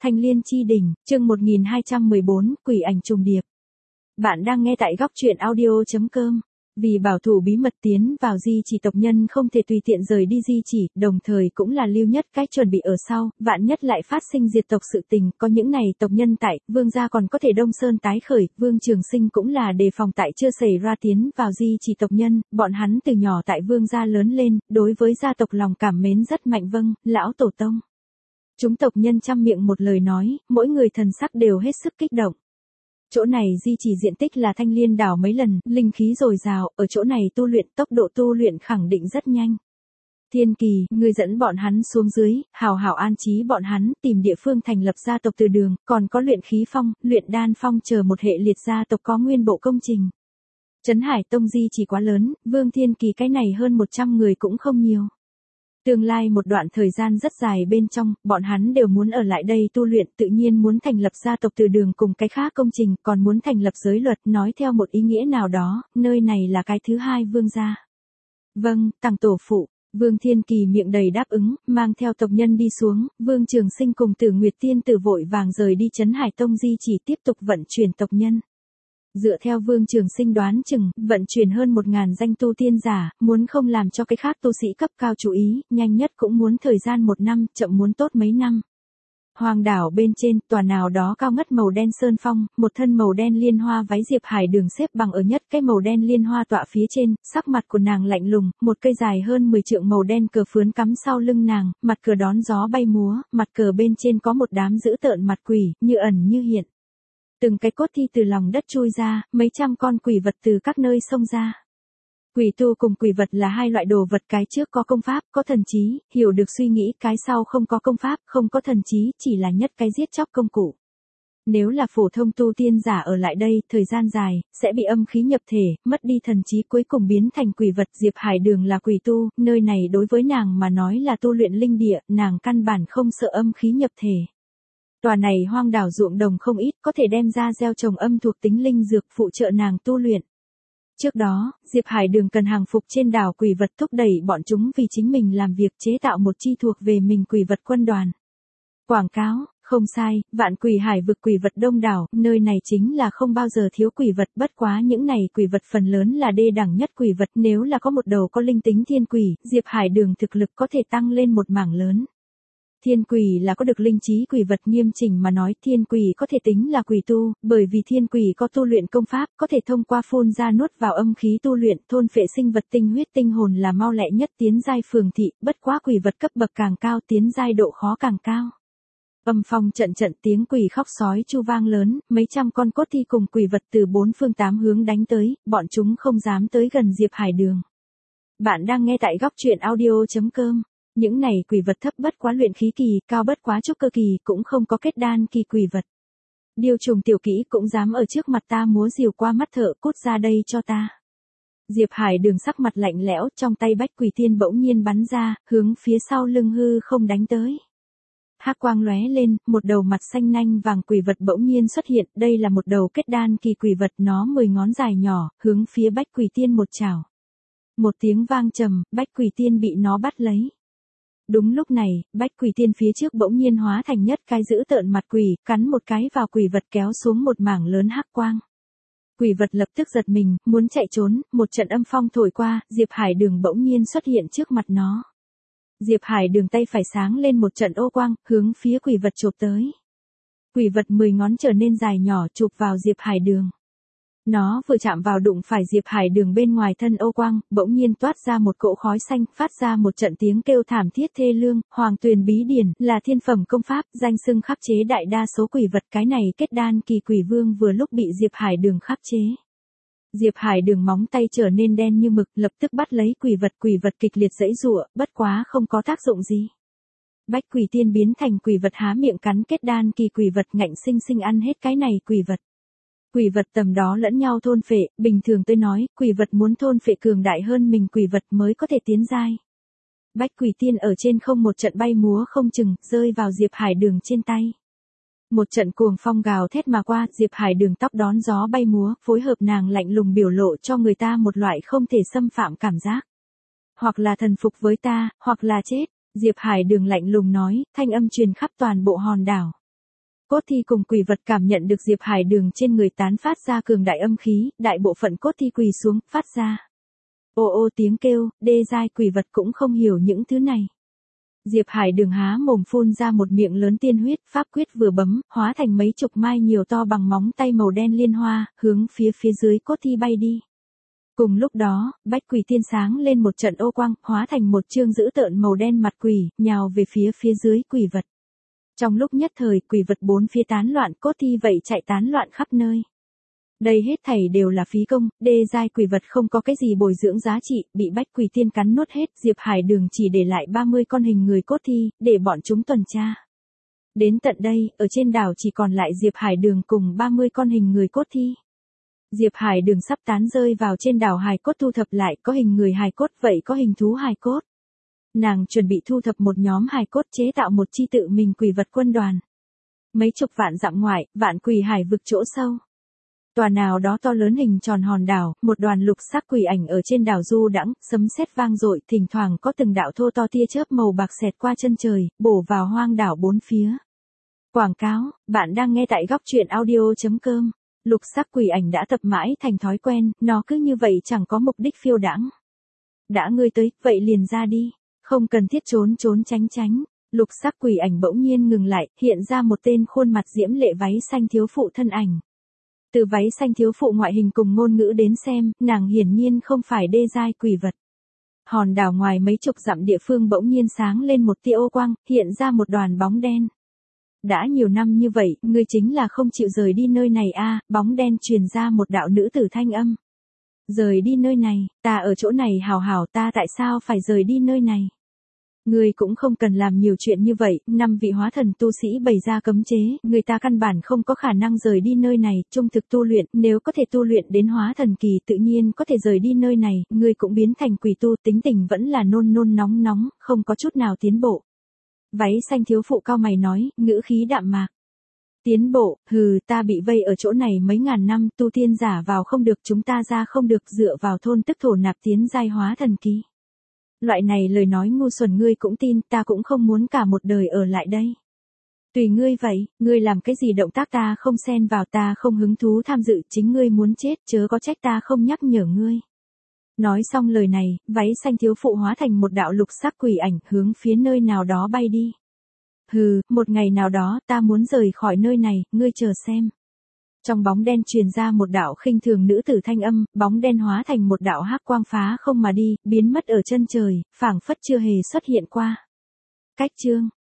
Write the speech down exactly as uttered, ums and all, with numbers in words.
Thanh Liên Chi Đỉnh, chương một nghìn hai trăm mười bốn, Quỷ ảnh trùng điệp. Bạn đang nghe tại góc truyện audio chấm com. Vì bảo thủ bí mật tiến vào di chỉ tộc nhân không thể tùy tiện rời đi di chỉ, đồng thời cũng là lưu nhất cách chuẩn bị ở sau, vạn nhất lại phát sinh diệt tộc sự tình, có những này tộc nhân tại, vương gia còn có thể Đông Sơn tái khởi, Vương Trường Sinh cũng là đề phòng tại chưa xảy ra tiến vào di chỉ tộc nhân, bọn hắn từ nhỏ tại vương gia lớn lên, đối với gia tộc lòng cảm mến rất mạnh. Vâng, lão tổ tông. Chúng tộc nhân trăm miệng một lời nói, mỗi người thần sắc đều hết sức kích động. Chỗ này di chỉ diện tích là Thanh Liên đảo mấy lần, linh khí dồi dào, ở chỗ này tu luyện, tốc độ tu luyện khẳng định rất nhanh. Thiên Kỳ, ngươi dẫn bọn hắn xuống dưới, hào hảo an trí bọn hắn, tìm địa phương thành lập gia tộc từ đường, còn có luyện khí phong, luyện đan phong chờ một hệ liệt gia tộc có nguyên bộ công trình. Trấn Hải Tông di chỉ quá lớn, Vương Thiên Kỳ cái này hơn một trăm người cũng không nhiều. Tương lai một đoạn thời gian rất dài bên trong, bọn hắn đều muốn ở lại đây tu luyện, tự nhiên muốn thành lập gia tộc từ đường cùng cái khác công trình, còn muốn thành lập giới luật, nói theo một ý nghĩa nào đó, nơi này là cái thứ hai vương gia. Vâng, tàng tổ phụ. Vương Thiên Kỳ miệng đầy đáp ứng, mang theo tộc nhân đi xuống, Vương Trường Sinh cùng Tử Nguyệt Tiên Tử vội vàng rời đi Trấn Hải Tông di chỉ tiếp tục vận chuyển tộc nhân. Dựa theo Vương Trường Sinh đoán chừng, vận chuyển hơn một ngàn danh tu tiên giả, muốn không làm cho cái khác tu sĩ cấp cao chú ý, nhanh nhất cũng muốn thời gian một năm, chậm muốn tốt mấy năm. Hoàng đảo bên trên, tòa nào đó cao ngất màu đen sơn phong, một thân màu đen liên hoa váy Diệp Hải Đường xếp bằng ở nhất cái màu đen liên hoa tọa phía trên, sắc mặt của nàng lạnh lùng, một cây dài hơn mười trượng màu đen cờ phướn cắm sau lưng nàng, mặt cờ đón gió bay múa, mặt cờ bên trên có một đám dữ tợn mặt quỷ, như ẩn như hiện. Từng cái cốt thi từ lòng đất chui ra, mấy trăm con quỷ vật từ các nơi xông ra. Quỷ tu cùng quỷ vật là hai loại đồ vật, cái trước có công pháp, có thần trí, hiểu được suy nghĩ, cái sau không có công pháp, không có thần trí, chỉ là nhất cái giết chóc công cụ. Nếu là phổ thông tu tiên giả ở lại đây, thời gian dài, sẽ bị âm khí nhập thể, mất đi thần trí cuối cùng biến thành quỷ vật. Diệp Hải Đường là quỷ tu, nơi này đối với nàng mà nói là tu luyện linh địa, nàng căn bản không sợ âm khí nhập thể. Tòa này hoang đảo ruộng đồng không ít, có thể đem ra gieo trồng âm thuộc tính linh dược phụ trợ nàng tu luyện. Trước đó, Diệp Hải Đường cần hàng phục trên đảo quỷ vật, thúc đẩy bọn chúng vì chính mình làm việc, chế tạo một chi thuộc về mình quỷ vật quân đoàn. Quảng cáo, không sai, vạn quỷ hải vực quỷ vật đông đảo, nơi này chính là không bao giờ thiếu quỷ vật, bất quá những này quỷ vật phần lớn là đê đẳng nhất quỷ vật, nếu là có một đầu có linh tính thiên quỷ, Diệp Hải Đường thực lực có thể tăng lên một mảng lớn. Thiên quỷ là có được linh trí quỷ vật, nghiêm chỉnh mà nói thiên quỷ có thể tính là quỷ tu, bởi vì thiên quỷ có tu luyện công pháp, có thể thông qua phun ra nuốt vào âm khí tu luyện, thôn phệ sinh vật tinh huyết tinh hồn là mau lẹ nhất tiến giai phường thị, bất quá quỷ vật cấp bậc càng cao tiến giai độ khó càng cao. Âm phong trận trận, tiếng quỷ khóc sói chu vang lớn, mấy trăm con cốt thi cùng quỷ vật từ bốn phương tám hướng đánh tới, bọn chúng không dám tới gần Diệp Hải Đường. Bạn đang nghe tại góc truyện audio chấm com. Những này quỷ vật thấp bất quá luyện khí kỳ, cao bất quá trúc cơ kỳ, cũng không có kết đan kỳ quỷ vật. Điêu trùng tiểu kỹ cũng dám ở trước mặt ta múa rìu qua mắt thợ, cút ra đây cho ta. Diệp Hải Đường sắc mặt lạnh lẽo, trong tay bách quỷ tiên bỗng nhiên bắn ra, hướng phía sau lưng hư không đánh tới. Hắc quang lóe lên, một đầu mặt xanh nanh vàng quỷ vật bỗng nhiên xuất hiện, đây là một đầu kết đan kỳ quỷ vật, nó mười ngón dài nhỏ, hướng phía bách quỷ tiên một chảo. Một tiếng vang trầm, bách quỷ tiên bị nó bắt lấy. Đúng lúc này, bách quỷ tiên phía trước bỗng nhiên hóa thành nhất cái dữ tợn mặt quỷ, cắn một cái vào quỷ vật kéo xuống một mảng lớn hắc quang. Quỷ vật lập tức giật mình, muốn chạy trốn, một trận âm phong thổi qua, Diệp Hải Đường bỗng nhiên xuất hiện trước mặt nó. Diệp Hải Đường tay phải sáng lên một trận ô quang, hướng phía quỷ vật chộp tới. Quỷ vật mười ngón trở nên dài nhỏ chụp vào Diệp Hải Đường. Nó vừa chạm vào đụng phải Diệp Hải Đường bên ngoài thân ô quang, bỗng nhiên toát ra một cỗ khói xanh, phát ra một trận tiếng kêu thảm thiết thê lương. Hoàng Tuyền Bí Điển là thiên phẩm công pháp, danh xưng khắc chế đại đa số quỷ vật, cái này kết đan kỳ quỷ vương vừa lúc bị Diệp Hải Đường khắc chế. Diệp Hải Đường móng tay trở nên đen như mực, lập tức bắt lấy quỷ vật, quỷ vật kịch liệt giãy giụa, bất quá không có tác dụng gì. Bách quỷ tiên biến thành quỷ vật há miệng cắn kết đan kỳ quỷ vật, ngạnh sinh sinh ăn hết cái này quỷ vật. Quỷ vật tầm đó lẫn nhau thôn phệ, bình thường tôi nói, quỷ vật muốn thôn phệ cường đại hơn mình quỷ vật mới có thể tiến giai. Bách quỷ tiên ở trên không một trận bay múa không chừng, rơi vào Diệp Hải Đường trên tay. Một trận cuồng phong gào thét mà qua, Diệp Hải Đường tóc đón gió bay múa, phối hợp nàng lạnh lùng biểu lộ cho người ta một loại không thể xâm phạm cảm giác. Hoặc là thần phục với ta, hoặc là chết, Diệp Hải Đường lạnh lùng nói, thanh âm truyền khắp toàn bộ hòn đảo. Cốt thi cùng quỷ vật cảm nhận được Diệp Hải Đường trên người tán phát ra cường đại âm khí, đại bộ phận cốt thi quỳ xuống, phát ra ô ô tiếng kêu, đê giai quỷ vật cũng không hiểu những thứ này. Diệp Hải Đường há mồm phun ra một miệng lớn tiên huyết, pháp quyết vừa bấm, hóa thành mấy chục mai nhiều to bằng móng tay màu đen liên hoa, hướng phía phía dưới cốt thi bay đi. Cùng lúc đó, bách quỷ tiên sáng lên một trận ô quang, hóa thành một chương dữ tợn màu đen mặt quỷ, nhào về phía phía dưới quỷ vật. Trong lúc nhất thời, quỷ vật bốn phía tán loạn, cốt thi vậy chạy tán loạn khắp nơi. Đây hết thảy đều là phí công, đê giai quỷ vật không có cái gì bồi dưỡng giá trị, bị bách quỷ tiên cắn nuốt hết, Diệp Hải Đường chỉ để lại ba mươi con hình người cốt thi, để bọn chúng tuần tra. Đến tận đây, ở trên đảo chỉ còn lại Diệp Hải Đường cùng ba mươi con hình người cốt thi. Diệp Hải Đường sắp tán rơi vào trên đảo hài cốt thu thập lại, có hình người hài cốt vậy có hình thú hài cốt. Nàng chuẩn bị thu thập một nhóm hài cốt chế tạo một chi tự mình quỷ vật quân đoàn. Mấy chục vạn dặm ngoại, vạn quỷ hải vực chỗ sâu. Tòa nào đó to lớn hình tròn hòn đảo, một đoàn lục sắc quỷ ảnh ở trên đảo du đãng, sấm sét vang dội, thỉnh thoảng có từng đạo thô to tia chớp màu bạc xẹt qua chân trời, bổ vào hoang đảo bốn phía. Quảng cáo, bạn đang nghe tại góc truyện audio chấm com. Lục sắc quỷ ảnh đã tập mãi thành thói quen, nó cứ như vậy chẳng có mục đích phiêu đãng. Đã ngươi tới, vậy liền ra đi, không cần thiết trốn trốn tránh tránh. Lục sắc quỷ ảnh bỗng nhiên ngừng lại, hiện ra một tên khuôn mặt diễm lệ váy xanh thiếu phụ thân ảnh. Từ váy xanh thiếu phụ ngoại hình cùng ngôn ngữ đến xem, nàng hiển nhiên không phải đê giai quỷ vật. Hòn đảo ngoài mấy chục dặm địa phương bỗng nhiên sáng lên một tia ô quang, hiện ra một đoàn bóng đen. Đã nhiều năm như vậy, ngươi chính là không chịu rời đi nơi này a, à, bóng đen truyền ra một đạo nữ tử thanh âm. Rời đi nơi này, ta ở chỗ này hào hào, ta tại sao phải rời đi nơi này? Ngươi cũng không cần làm nhiều chuyện như vậy, năm vị hóa thần tu sĩ bày ra cấm chế, người ta căn bản không có khả năng rời đi nơi này, trung thực tu luyện, nếu có thể tu luyện đến hóa thần kỳ tự nhiên có thể rời đi nơi này, ngươi cũng biến thành quỷ tu, tính tình vẫn là nôn nôn nóng nóng, không có chút nào tiến bộ. Váy xanh thiếu phụ cao mày nói, ngữ khí đạm mạc. Tiến bộ, hừ, ta bị vây ở chỗ này mấy ngàn năm, tu tiên giả vào không được, chúng ta ra không được, dựa vào thôn tức thổ nạp tiến giai hóa thần kỳ. Loại này lời nói ngu xuẩn ngươi cũng tin, ta cũng không muốn cả một đời ở lại đây. Tùy ngươi vậy, ngươi làm cái gì động tác ta không xen vào, ta không hứng thú tham dự, chính ngươi muốn chết, chớ có trách ta không nhắc nhở ngươi. Nói xong lời này, váy xanh thiếu phụ hóa thành một đạo lục sắc quỷ ảnh hướng phía nơi nào đó bay đi. Hừ, một ngày nào đó ta muốn rời khỏi nơi này, ngươi chờ xem. Trong bóng đen truyền ra một đạo khinh thường nữ tử thanh âm, bóng đen hóa thành một đạo hắc quang phá không mà đi, biến mất ở chân trời, phảng phất chưa hề xuất hiện qua. Cách chương